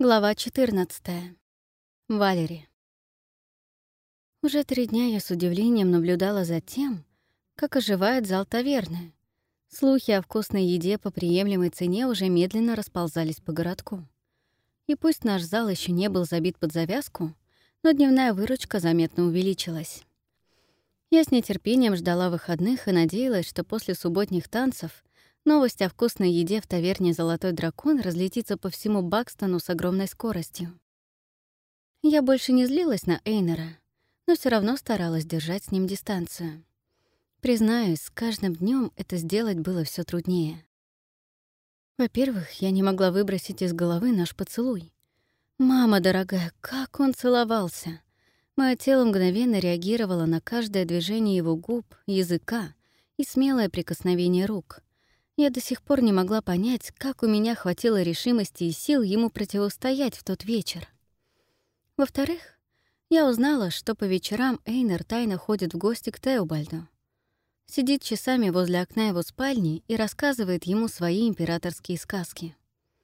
Глава 14. Валери. Уже 3 дня я с удивлением наблюдала за тем, как оживает зал таверны. Слухи о вкусной еде по приемлемой цене уже медленно расползались по городку. И пусть наш зал еще не был забит под завязку, но дневная выручка заметно увеличилась. Я с нетерпением ждала выходных и надеялась, что после субботних танцев новость о вкусной еде в таверне «Золотой дракон» разлетится по всему Бакстону с огромной скоростью. Я больше не злилась на Эйнера, но все равно старалась держать с ним дистанцию. Признаюсь, с каждым днем это сделать было все труднее. Во-первых, я не могла выбросить из головы наш поцелуй. Мама дорогая, как он целовался! Моё тело мгновенно реагировало на каждое движение его губ, языка и смелое прикосновение рук. Я до сих пор не могла понять, как у меня хватило решимости и сил ему противостоять в тот вечер. Во-вторых, я узнала, что по вечерам Эйнер тайно ходит в гости к Теобальду. Сидит часами возле окна его спальни и рассказывает ему свои императорские сказки.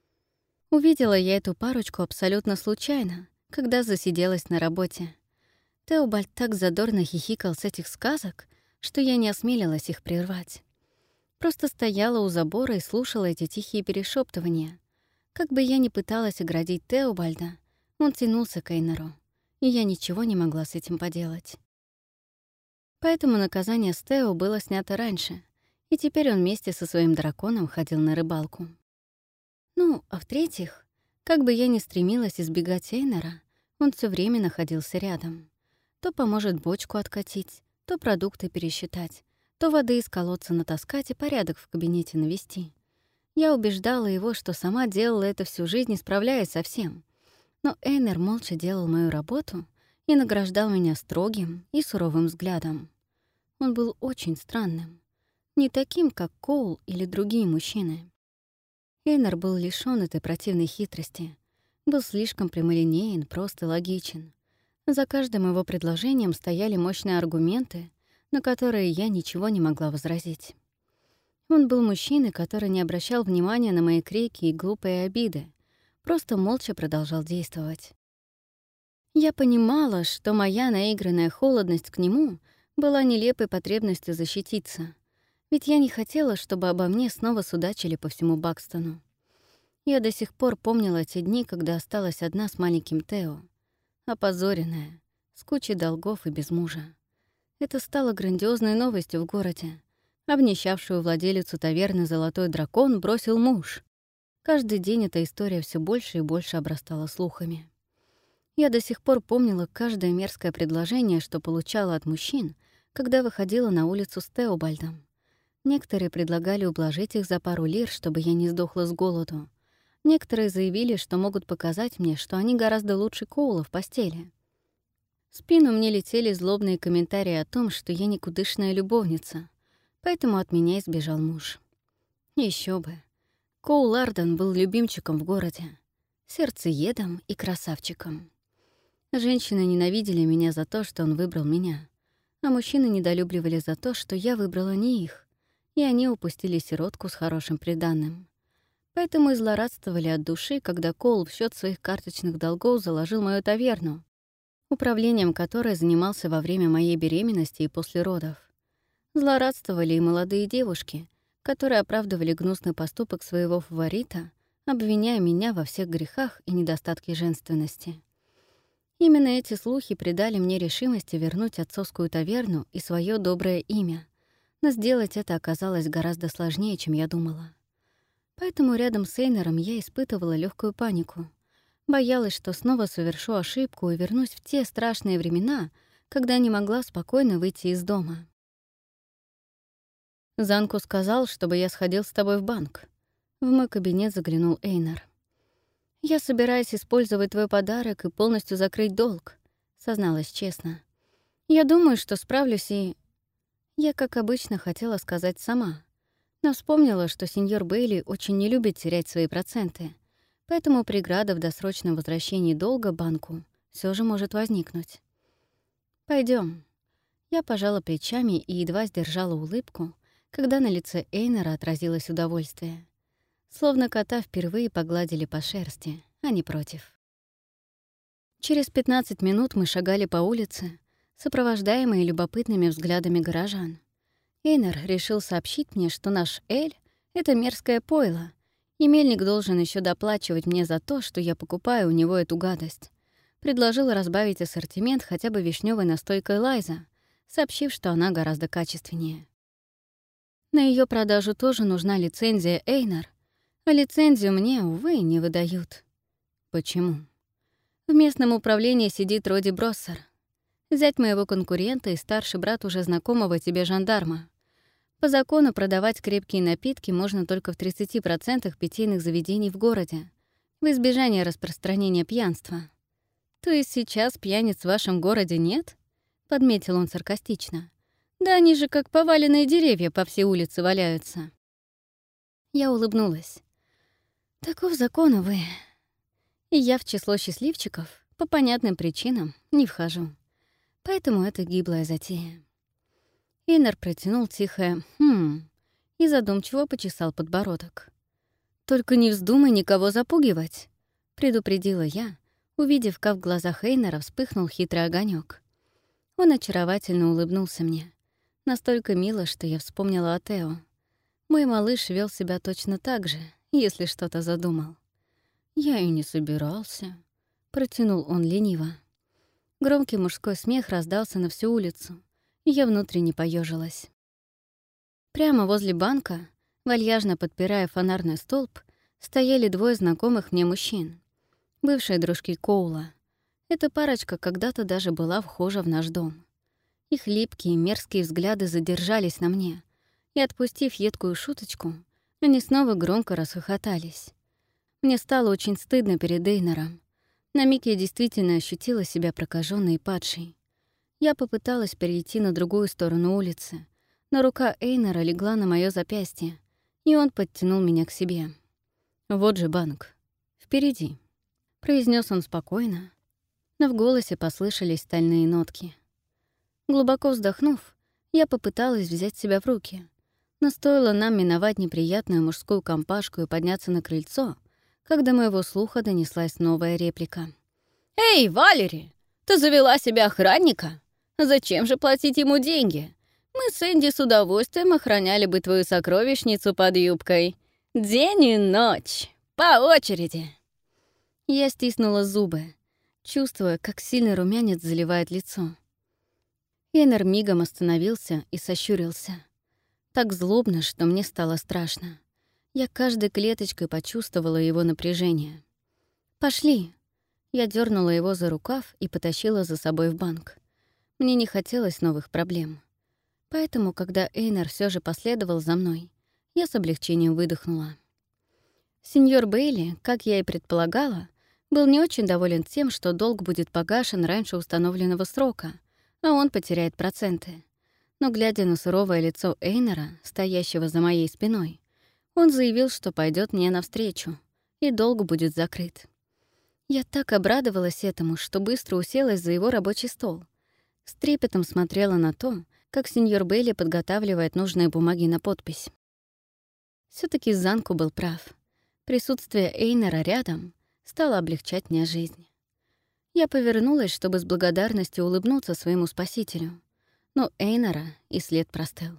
Увидела я эту парочку абсолютно случайно, когда засиделась на работе. Теобальд так задорно хихикал с этих сказок, что я не осмелилась их прервать. Просто стояла у забора и слушала эти тихие перешептывания. Как бы я ни пыталась оградить Теобальда, он тянулся к Эйнеру, и я ничего не могла с этим поделать. Поэтому наказание с Тео было снято раньше, и теперь он вместе со своим драконом ходил на рыбалку. Ну, а в-третьих, как бы я ни стремилась избегать Эйнера, он все время находился рядом. То поможет бочку откатить, то продукты пересчитать, то воды из колодца натаскать и порядок в кабинете навести. Я убеждала его, что сама делала это всю жизнь, справляясь со всем. Но Эйнер молча делал мою работу и награждал меня строгим и суровым взглядом. Он был очень странным. Не таким, как Коул или другие мужчины. Эйнер был лишён этой противной хитрости. Был слишком прямолинеен, прост и логичен. За каждым его предложением стояли мощные аргументы, на которые я ничего не могла возразить. Он был мужчиной, который не обращал внимания на мои крики и глупые обиды, просто молча продолжал действовать. Я понимала, что моя наигранная холодность к нему была нелепой потребностью защититься, ведь я не хотела, чтобы обо мне снова судачили по всему Бакстону. Я до сих пор помнила те дни, когда осталась одна с маленьким Тео, опозоренная, с кучей долгов и без мужа. Это стало грандиозной новостью в городе. Обнищавшую владелицу таверны «Золотой дракон» бросил муж. Каждый день эта история все больше и больше обрастала слухами. Я до сих пор помнила каждое мерзкое предложение, что получала от мужчин, когда выходила на улицу с Теобальдом. Некоторые предлагали ублажить их за пару лир, чтобы я не сдохла с голоду. Некоторые заявили, что могут показать мне, что они гораздо лучше Коула в постели. В спину мне летели злобные комментарии о том, что я никудышная любовница, поэтому от меня избежал муж. Еще бы. Коул Арден был любимчиком в городе, сердцеедом и красавчиком. Женщины ненавидели меня за то, что он выбрал меня, а мужчины недолюбливали за то, что я выбрала не их, и они упустили сиротку с хорошим приданым. Поэтому и злорадствовали от души, когда Коул в счет своих карточных долгов заложил мою таверну, управлением которой занимался во время моей беременности и после родов. Злорадствовали и молодые девушки, которые оправдывали гнусный поступок своего фаворита, обвиняя меня во всех грехах и недостатке женственности. Именно эти слухи придали мне решимости вернуть отцовскую таверну и свое доброе имя, но сделать это оказалось гораздо сложнее, чем я думала. Поэтому рядом с Эйнером я испытывала легкую панику. Боялась, что снова совершу ошибку и вернусь в те страшные времена, когда не могла спокойно выйти из дома. «Занку сказал, чтобы я сходил с тобой в банк». В мой кабинет заглянул Эйнер. «Я собираюсь использовать твой подарок и полностью закрыть долг», — созналась честно. «Я думаю, что справлюсь и...» Я, как обычно, хотела сказать сама, но вспомнила, что сеньор Бейли очень не любит терять свои проценты, поэтому преграда в досрочном возвращении долга банку все же может возникнуть. Пойдем. Я пожала плечами и едва сдержала улыбку, когда на лице Эйнера отразилось удовольствие. словно кота впервые погладили по шерсти, а не против. Через 15 минут мы шагали по улице, сопровождаемые любопытными взглядами горожан. Эйнар решил сообщить мне, что наш Эль — это мерзкое пойло, и мельник должен еще доплачивать мне за то, что я покупаю у него эту гадость. Предложил разбавить ассортимент хотя бы вишневой настойкой Лайза, сообщив, что она гораздо качественнее. На ее продажу тоже нужна лицензия Эйнар, а лицензию мне, увы, не выдают. Почему? В местном управлении сидит Роди Броссер. Зять моего конкурента и старший брат уже знакомого тебе жандарма. По закону продавать крепкие напитки можно только в 30% питейных заведений в городе, в избежание распространения пьянства. То есть сейчас пьяниц в вашем городе нет? Подметил он саркастично. Да они же как поваленные деревья по всей улице валяются. Я улыбнулась. Таков закон, увы. И я в число счастливчиков по понятным причинам не вхожу. Поэтому это гиблая затея. Эйнар протянул тихое «хм» и задумчиво почесал подбородок. «Только не вздумай никого запугивать», — предупредила я, увидев, как в глазах Эйнара вспыхнул хитрый огонек. Он очаровательно улыбнулся мне. Настолько мило, что я вспомнила о Тео. Мой малыш вел себя точно так же, если что-то задумал. «Я и не собирался», — протянул он лениво. Громкий мужской смех раздался на всю улицу, и я внутренне поежилась. Прямо возле банка, вальяжно подпирая фонарный столб, стояли двое знакомых мне мужчин, бывшие дружки Коула. Эта парочка когда-то даже была вхожа в наш дом. Их липкие, мерзкие взгляды задержались на мне, и, отпустив едкую шуточку, они снова громко расхохотались. Мне стало очень стыдно перед Эйнаром. На миг я действительно ощутила себя прокаженной и падшей. Я попыталась перейти на другую сторону улицы, но рука Эйнара легла на моё запястье, и он подтянул меня к себе. «Вот же банк. Впереди», — произнес он спокойно, но в голосе послышались стальные нотки. Глубоко вздохнув, я попыталась взять себя в руки, но стоило нам миновать неприятную мужскую компашку и подняться на крыльцо, как до моего слуха донеслась новая реплика. «Эй, Валери, ты завела себе охранника? Зачем же платить ему деньги? Мы с Энди с удовольствием охраняли бы твою сокровищницу под юбкой. День и ночь, по очереди». Я стиснула зубы, чувствуя, как сильный румянец заливает лицо. Эйнар мигом остановился и сощурился. Так злобно, что мне стало страшно. Я каждой клеточкой почувствовала его напряжение. «Пошли!» Я дернула его за рукав и потащила за собой в банк. Мне не хотелось новых проблем. Поэтому, когда Эйнар все же последовал за мной, я с облегчением выдохнула. Сеньор Бейли, как я и предполагала, был не очень доволен тем, что долг будет погашен раньше установленного срока, а он потеряет проценты. Но, глядя на суровое лицо Эйнара, стоящего за моей спиной, он заявил, что пойдет мне навстречу, и долг будет закрыт. Я так обрадовалась этому, что быстро уселась за его рабочий стол. С трепетом смотрела на то, как сеньор Бейли подготавливает нужные бумаги на подпись. все таки Занку был прав. Присутствие Эйнара рядом стало облегчать мне жизнь. Я повернулась, чтобы с благодарностью улыбнуться своему спасителю, но Эйнара и след простыл.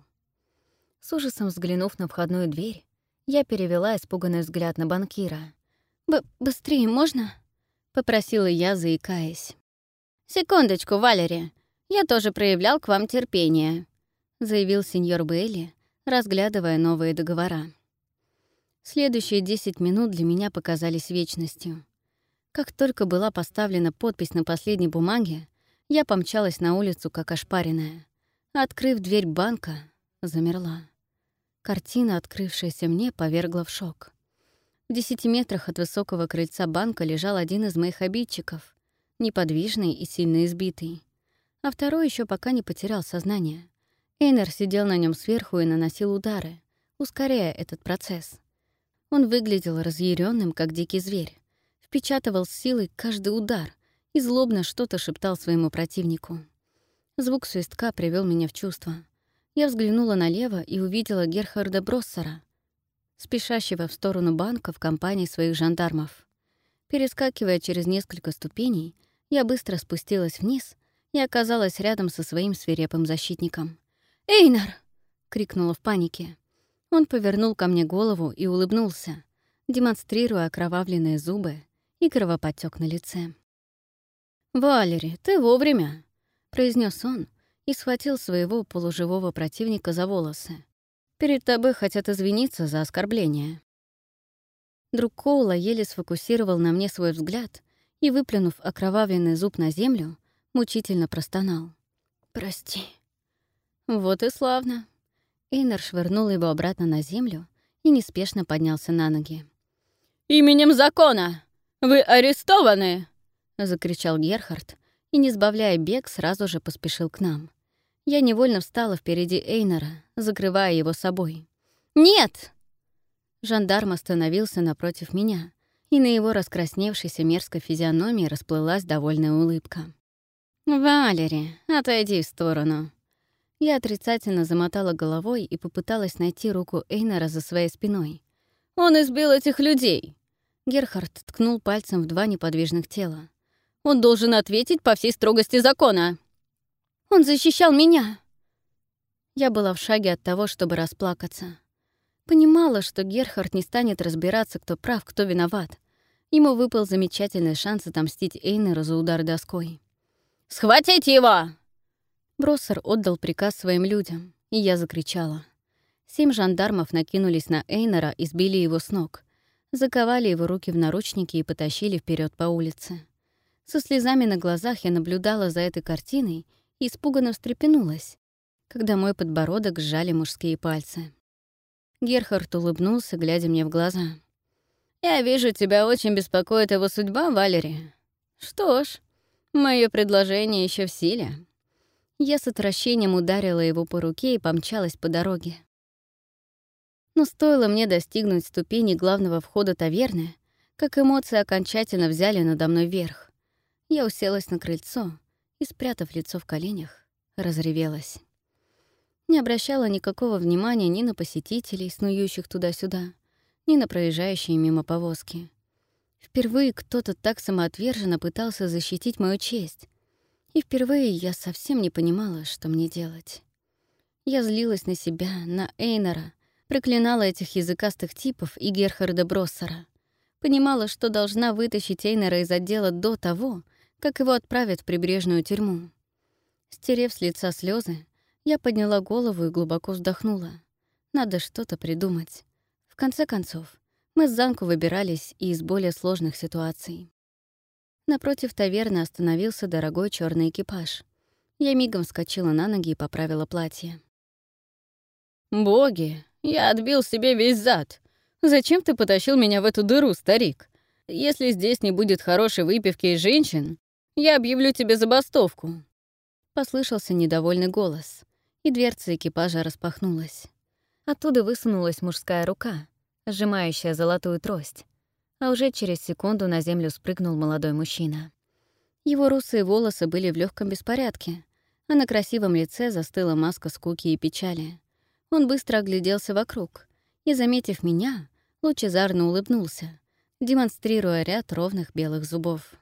С ужасом взглянув на входную дверь, я перевела испуганный взгляд на банкира. «Быстрее можно?» — попросила я, заикаясь. «Секундочку, Валери, я тоже проявлял к вам терпение», — заявил сеньор Бейли, разглядывая новые договора. Следующие 10 минут для меня показались вечностью. Как только была поставлена подпись на последней бумаге, я помчалась на улицу, как ошпаренная. Открыв дверь банка, замерла. Картина, открывшаяся мне, повергла в шок. В 10 метрах от высокого крыльца банка лежал один из моих обидчиков, неподвижный и сильно избитый. А второй еще пока не потерял сознание. Эйнар сидел на нем сверху и наносил удары, ускоряя этот процесс. Он выглядел разъяренным, как дикий зверь, впечатывал с силой каждый удар и злобно что-то шептал своему противнику. Звук свистка привел меня в чувство. Я взглянула налево и увидела Герхарда Броссера. спешащего в сторону банка в компании своих жандармов. Перескакивая через несколько ступеней, я быстро спустилась вниз и оказалась рядом со своим свирепым защитником. «Эйнар!» — крикнула в панике. Он повернул ко мне голову и улыбнулся, демонстрируя окровавленные зубы и кровоподтёк на лице. «Валери, ты вовремя!» — произнес он и схватил своего полуживого противника за волосы. «Перед тобой хотят извиниться за оскорбление». Друг Коула еле сфокусировал на мне свой взгляд и, выплюнув окровавленный зуб на землю, мучительно простонал. «Прости». «Вот и славно». Эйнар швырнул его обратно на землю и неспешно поднялся на ноги. «Именем закона! Вы арестованы!» — закричал Герхард и, не сбавляя бег, сразу же поспешил к нам. Я невольно встала впереди Эйнара, закрывая его собой. «Нет!» Жандарм остановился напротив меня, и на его раскрасневшейся мерзкой физиономии расплылась довольная улыбка. «Валери, отойди в сторону». Я отрицательно замотала головой и попыталась найти руку Эйнара за своей спиной. «Он избил этих людей!» Герхард ткнул пальцем в два неподвижных тела. «Он должен ответить по всей строгости закона!» «Он защищал меня!» Я была в шаге от того, чтобы расплакаться. Понимала, что Герхард не станет разбираться, кто прав, кто виноват. Ему выпал замечательный шанс отомстить Эйнеру за удар доской. «Схватите его!» Броссер отдал приказ своим людям, и я закричала. 7 жандармов накинулись на Эйнера и сбили его с ног, заковали его руки в наручники и потащили вперед по улице. Со слезами на глазах я наблюдала за этой картиной и испуганно встрепенулась, когда мой подбородок сжали мужские пальцы. Герхард улыбнулся, глядя мне в глаза. «Я вижу, тебя очень беспокоит его судьба, Валери. Что ж, мое предложение еще в силе». Я с отвращением ударила его по руке и помчалась по дороге. Но стоило мне достигнуть ступени главного входа таверны, как эмоции окончательно взяли надо мной верх. Я уселась на крыльцо и, спрятав лицо в коленях, разревелась. Не обращала никакого внимания ни на посетителей, снующих туда-сюда, ни на проезжающие мимо повозки. Впервые кто-то так самоотверженно пытался защитить мою честь, и впервые я совсем не понимала, что мне делать. Я злилась на себя, на Эйнара, проклинала этих языкастых типов и Герхарда Броссера. Понимала, что должна вытащить Эйнара из отдела до того, как его отправят в прибрежную тюрьму. Стерев с лица слезы, я подняла голову и глубоко вздохнула. Надо что-то придумать. В конце концов, мы с Занку выбирались и из более сложных ситуаций. Напротив таверны остановился дорогой черный экипаж. Я мигом вскочила на ноги и поправила платье. «Боги, я отбил себе весь зад. Зачем ты потащил меня в эту дыру, старик? Если здесь не будет хорошей выпивки и женщин, я объявлю тебе забастовку». Послышался недовольный голос, и дверца экипажа распахнулась. Оттуда высунулась мужская рука, сжимающая золотую трость, а уже через секунду на землю спрыгнул молодой мужчина. Его русые волосы были в легком беспорядке, а на красивом лице застыла маска скуки и печали. Он быстро огляделся вокруг и, заметив меня, лучезарно улыбнулся, демонстрируя ряд ровных белых зубов.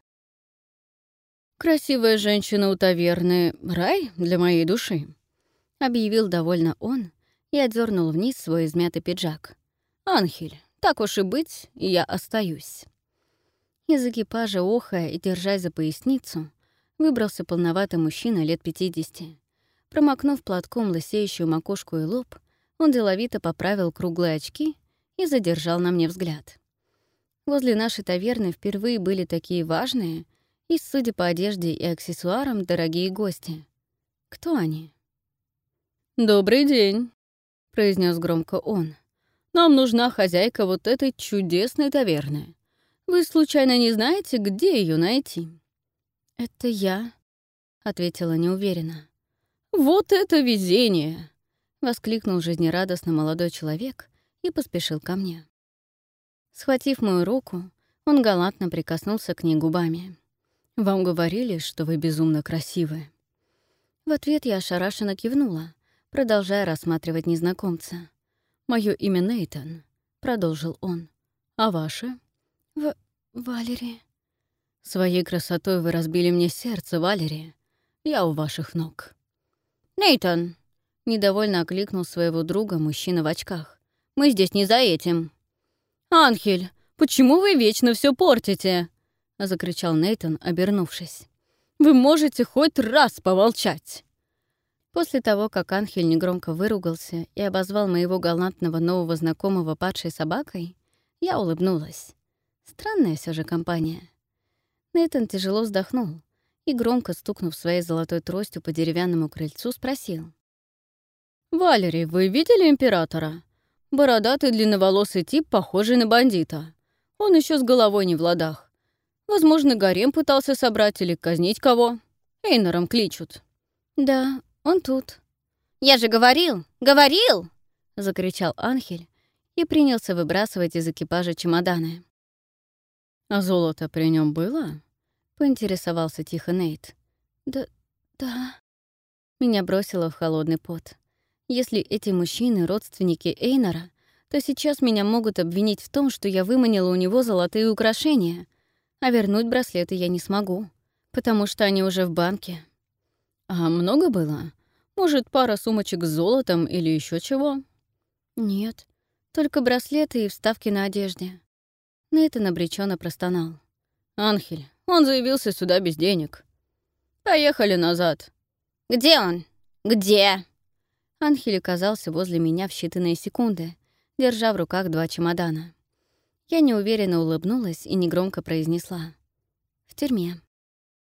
«Красивая женщина у таверны — рай для моей души», — объявил довольно он и отдернул вниз свой измятый пиджак. «Анхель, так уж и быть, я остаюсь». Из экипажа, охая и держась за поясницу, выбрался полноватый мужчина лет 50. Промокнув платком лысеющую макушку и лоб, он деловито поправил круглые очки и задержал на мне взгляд. Возле нашей таверны впервые были такие важные и, судя по одежде и аксессуарам, дорогие гости. Кто они? «Добрый день», — произнес громко он. «Нам нужна хозяйка вот этой чудесной таверны. Вы случайно не знаете, где ее найти?» «Это я», — ответила неуверенно. «Вот это везение!» — воскликнул жизнерадостно молодой человек и поспешил ко мне. Схватив мою руку, он галантно прикоснулся к ней губами. «Вам говорили, что вы безумно красивы?» В ответ я ошарашенно кивнула, продолжая рассматривать незнакомца. «Моё имя Нейтан», — продолжил он. «А ваши?» «Валери». «Своей красотой вы разбили мне сердце, Валери. Я у ваших ног». «Нейтан!» — недовольно окликнул своего друга мужчина в очках. «Мы здесь не за этим». «Анхель, почему вы вечно все портите?» — закричал Нейтан, обернувшись. «Вы можете хоть раз помолчать!» После того, как Анхель негромко выругался и обозвал моего галантного нового знакомого падшей собакой, я улыбнулась. Странная все же компания. Нейтан тяжело вздохнул и, громко стукнув своей золотой тростью по деревянному крыльцу, спросил. «Валери, вы видели императора? Бородатый длинноволосый тип, похожий на бандита. Он еще с головой не в ладах. Возможно, гарем пытался собрать или казнить кого. Эйнором кличут». «Да, он тут». «Я же говорил! Говорил!» — закричал Анхель и принялся выбрасывать из экипажа чемоданы. «А золото при нем было?» — поинтересовался тихо Нейт. «Да». Меня бросило в холодный пот. Если эти мужчины — родственники Эйнора, то сейчас меня могут обвинить в том, что я выманила у него золотые украшения, а вернуть браслеты я не смогу, потому что они уже в банке. «А много было? Может, пара сумочек с золотом или еще чего?» «Нет, только браслеты и вставки на одежде». Нейтан обреченно простонал. «Анхель, он заявился сюда без денег. Поехали назад». «Где он? Где?» Анхель оказался возле меня в считанные секунды, держа в руках 2 чемодана. Я неуверенно улыбнулась и негромко произнесла. «В тюрьме».